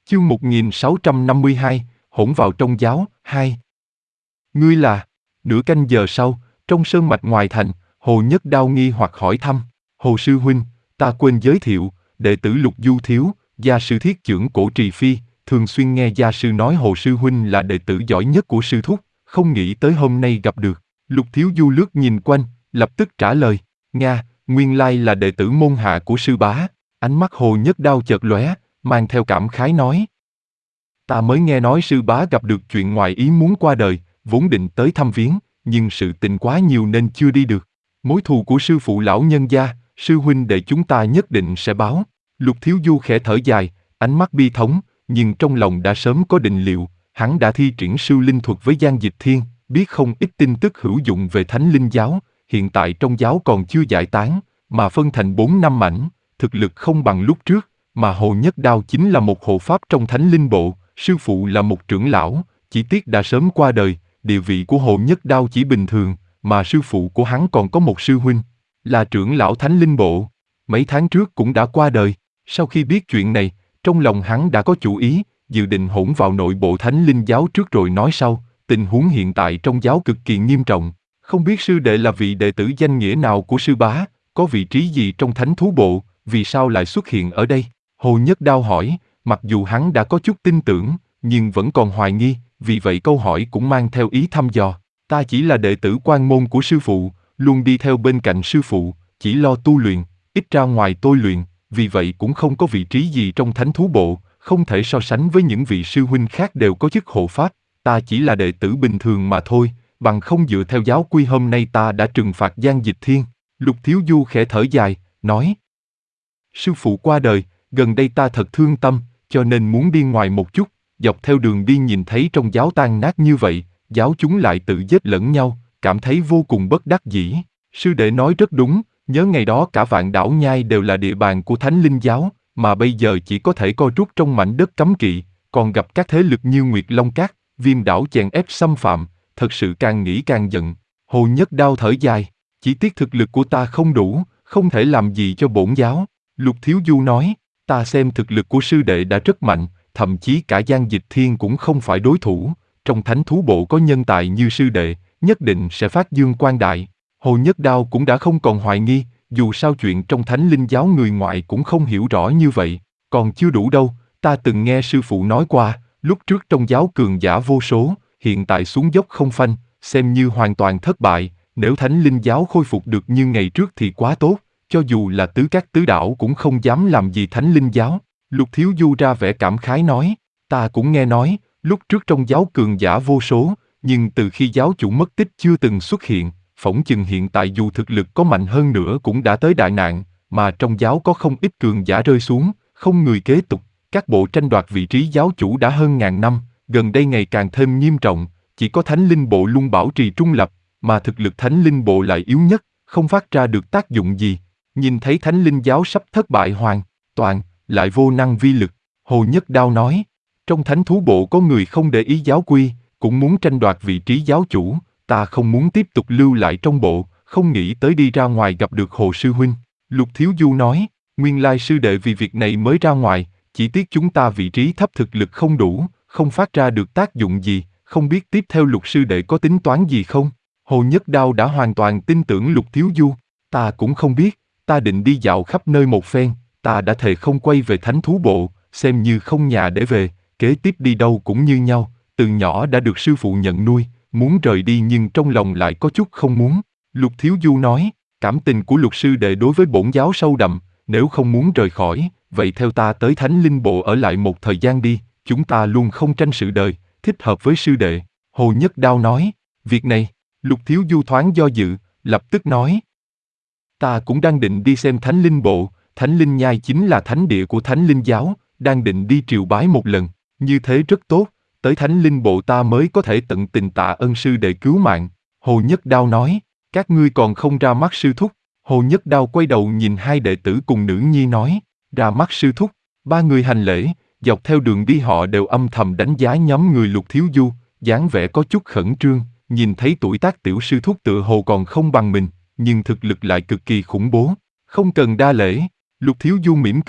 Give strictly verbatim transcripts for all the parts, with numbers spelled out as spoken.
Chương một nghìn sáu trăm năm mươi hai, hỗn vào trong giáo, hai. Ngươi là? Nửa canh giờ sau, trong sơn mạch ngoài thành, Hồ Nhất Đao nghi hoặc hỏi thăm. Hồ sư huynh, ta quên giới thiệu, đệ tử Lục Du Thiếu, gia sư thiết trưởng Cổ Trì Phi, thường xuyên nghe gia sư nói Hồ sư huynh là đệ tử giỏi nhất của sư thúc, không nghĩ tới hôm nay gặp được. Lục Thiếu Du lướt nhìn quanh, lập tức trả lời, Nga, nguyên lai là đệ tử môn hạ của sư bá. Ánh mắt Hồ Nhất Đao chợt lóe, mang theo cảm khái nói. Ta mới nghe nói sư bá gặp được chuyện ngoài ý muốn qua đời, vốn định tới thăm viếng, nhưng sự tình quá nhiều nên chưa đi được. Mối thù của sư phụ lão nhân gia, sư huynh đệ chúng ta nhất định sẽ báo. Lục Thiếu Du khẽ thở dài, ánh mắt bi thống, nhưng trong lòng đã sớm có định liệu, hắn đã thi triển sư linh thuật với Giang Dịch Thiên, biết không ít tin tức hữu dụng về Thánh Linh giáo, hiện tại trong giáo còn chưa giải tán, mà phân thành bốn năm mảnh, thực lực không bằng lúc trước, mà Hồ Nhất Đao chính là một hộ pháp trong Thánh Linh bộ, sư phụ là một trưởng lão, chỉ tiếc đã sớm qua đời, địa vị của Hồ Nhất Đao chỉ bình thường, mà sư phụ của hắn còn có một sư huynh, là trưởng lão Thánh Linh bộ, mấy tháng trước cũng đã qua đời. Sau khi biết chuyện này, trong lòng hắn đã có chủ ý, dự định hỗn vào nội bộ Thánh Linh giáo trước rồi nói sau. Tình huống hiện tại trong giáo cực kỳ nghiêm trọng, không biết sư đệ là vị đệ tử danh nghĩa nào của sư bá, có vị trí gì trong Thánh Thú bộ, vì sao lại xuất hiện ở đây? Hồ Nhất Đao hỏi, mặc dù hắn đã có chút tin tưởng, nhưng vẫn còn hoài nghi, vì vậy câu hỏi cũng mang theo ý thăm dò. Ta chỉ là đệ tử quan môn của sư phụ, luôn đi theo bên cạnh sư phụ, chỉ lo tu luyện, ít ra ngoài tôi luyện, vì vậy cũng không có vị trí gì trong Thánh Thú bộ, không thể so sánh với những vị sư huynh khác đều có chức hộ pháp. Ta chỉ là đệ tử bình thường mà thôi, bằng không dựa theo giáo quy hôm nay ta đã trừng phạt Giang Dịch Thiên. Lục Thiếu Du khẽ thở dài, nói. Sư phụ qua đời, gần đây ta thật thương tâm, cho nên muốn đi ngoài một chút, dọc theo đường đi nhìn thấy trong giáo tan nát như vậy, giáo chúng lại tự giết lẫn nhau, cảm thấy vô cùng bất đắc dĩ. Sư đệ nói rất đúng, nhớ ngày đó cả vạn đảo nhai đều là địa bàn của Thánh Linh giáo, mà bây giờ chỉ có thể co rút trong mảnh đất cấm kỵ, còn gặp các thế lực như Nguyệt Long Các, Viêm đảo chèn ép xâm phạm, thật sự càng nghĩ càng giận. Hồ Nhất Đao thở dài, chỉ tiếc thực lực của ta không đủ, không thể làm gì cho bổn giáo. Lục Thiếu Du nói, ta xem thực lực của sư đệ đã rất mạnh, thậm chí cả Giang Dịch Thiên cũng không phải đối thủ, trong Thánh Thú bộ có nhân tài như sư đệ, nhất định sẽ phát dương quang đại. Hồ Nhất Đao cũng đã không còn hoài nghi, dù sao chuyện trong Thánh Linh giáo người ngoại cũng không hiểu rõ như vậy, còn chưa đủ đâu, ta từng nghe sư phụ nói qua, lúc trước trong giáo cường giả vô số, hiện tại xuống dốc không phanh, xem như hoàn toàn thất bại, nếu Thánh Linh giáo khôi phục được như ngày trước thì quá tốt, cho dù là tứ các tứ đảo cũng không dám làm gì Thánh Linh giáo. Lục Thiếu Du ra vẻ cảm khái nói, ta cũng nghe nói, lúc trước trong giáo cường giả vô số, nhưng từ khi giáo chủ mất tích chưa từng xuất hiện, phỏng chừng hiện tại dù thực lực có mạnh hơn nữa cũng đã tới đại nạn, mà trong giáo có không ít cường giả rơi xuống, không người kế tục, các bộ tranh đoạt vị trí giáo chủ đã hơn ngàn năm, gần đây ngày càng thêm nghiêm trọng, chỉ có Thánh Linh bộ luôn bảo trì trung lập, mà thực lực Thánh Linh bộ lại yếu nhất, không phát ra được tác dụng gì. Nhìn thấy Thánh Linh giáo sắp thất bại hoàn toàn, lại vô năng vi lực, Hồ Nhất Đao nói, trong Thánh Thú bộ có người không để ý giáo quy, cũng muốn tranh đoạt vị trí giáo chủ, ta không muốn tiếp tục lưu lại trong bộ, không nghĩ tới đi ra ngoài gặp được Hồ sư huynh. Lục Thiếu Du nói, nguyên lai sư đệ vì việc này mới ra ngoài, chỉ tiếc chúng ta vị trí thấp thực lực không đủ, không phát ra được tác dụng gì, không biết tiếp theo Lục sư đệ có tính toán gì không? Hồ Nhất Đao đã hoàn toàn tin tưởng Lục Thiếu Du, ta cũng không biết, ta định đi dạo khắp nơi một phen, ta đã thề không quay về Thánh Thú bộ, xem như không nhà để về, kế tiếp đi đâu cũng như nhau, từ nhỏ đã được sư phụ nhận nuôi, muốn rời đi nhưng trong lòng lại có chút không muốn. Lục Thiếu Du nói, cảm tình của Lục sư đệ đối với bổn giáo sâu đậm, nếu không muốn rời khỏi, vậy theo ta tới Thánh Linh bộ ở lại một thời gian đi, chúng ta luôn không tranh sự đời, thích hợp với sư đệ. Hồ Nhất Đao nói, việc này, Lục Thiếu Du thoáng do dự, lập tức nói, ta cũng đang định đi xem Thánh Linh bộ, Thánh Linh nhai chính là thánh địa của Thánh Linh giáo, đang định đi triều bái một lần, như thế rất tốt, tới Thánh Linh bộ ta mới có thể tận tình tạ ơn sư đệ cứu mạng. Hồ Nhất Đao nói, các ngươi còn không ra mắt sư thúc. Hồ Nhất Đao quay đầu nhìn hai đệ tử cùng nữ nhi nói, ra mắt sư thúc. Ba người hành lễ, dọc theo đường đi họ đều âm thầm đánh giá nhóm người Lục Thiếu Du, dáng vẻ có chút khẩn trương, nhìn thấy tuổi tác tiểu sư thúc tựa hồ còn không bằng mình, nhưng thực lực lại cực kỳ khủng bố, không cần đa lễ. Lục Thiếu Du mỉm cười,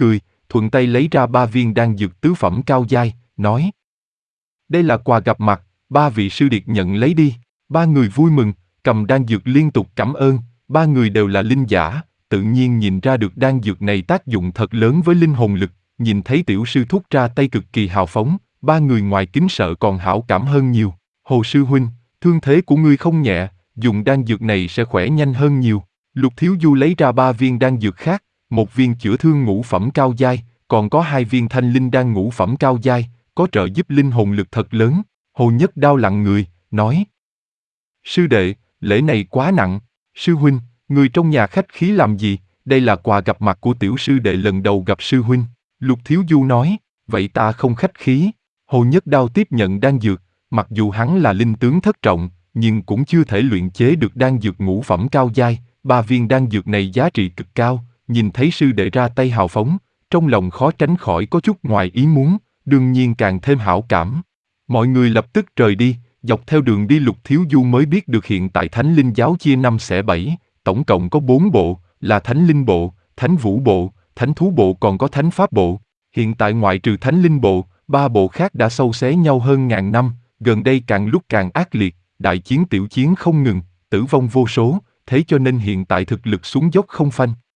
thuận tay lấy ra ba viên đan dược tứ phẩm cao giai, nói. Đây là quà gặp mặt, ba vị sư điệt nhận lấy đi. Ba người vui mừng, cầm đan dược liên tục cảm ơn, ba người đều là linh giả, tự nhiên nhìn ra được đan dược này tác dụng thật lớn với linh hồn lực, nhìn thấy tiểu sư thúc ra tay cực kỳ hào phóng, ba người ngoài kính sợ còn hảo cảm hơn nhiều. Hồ sư huynh, thương thế của ngươi không nhẹ, dùng đan dược này sẽ khỏe nhanh hơn nhiều. Lục Thiếu Du lấy ra ba viên đan dược khác, một viên chữa thương ngũ phẩm cao giai, còn có hai viên thanh linh đan ngũ phẩm cao giai, có trợ giúp linh hồn lực thật lớn. Hồ Nhất Đao lặng người, nói. Sư đệ, lễ này quá nặng. Sư huynh, người trong nhà khách khí làm gì, đây là quà gặp mặt của tiểu sư đệ lần đầu gặp sư huynh. Lục Thiếu Du nói, vậy ta không khách khí. Hồ Nhất Đao tiếp nhận đan dược, mặc dù hắn là linh tướng thất trọng, nhưng cũng chưa thể luyện chế được đan dược ngũ phẩm cao giai, ba viên đan dược này giá trị cực cao, nhìn thấy sư đệ ra tay hào phóng, trong lòng khó tránh khỏi có chút ngoài ý muốn, đương nhiên càng thêm hảo cảm. Mọi người lập tức rời đi, dọc theo đường đi Lục Thiếu Du mới biết được hiện tại Thánh Linh giáo chia năm xẻ bảy, tổng cộng có bốn bộ, là Thánh Linh bộ, Thánh Vũ bộ, Thánh Thú bộ còn có Thánh Pháp bộ. Hiện tại ngoại trừ Thánh Linh bộ, ba bộ khác đã sâu xé nhau hơn ngàn năm, gần đây càng lúc càng ác liệt, đại chiến tiểu chiến không ngừng, tử vong vô số, thế cho nên hiện tại thực lực xuống dốc không phanh.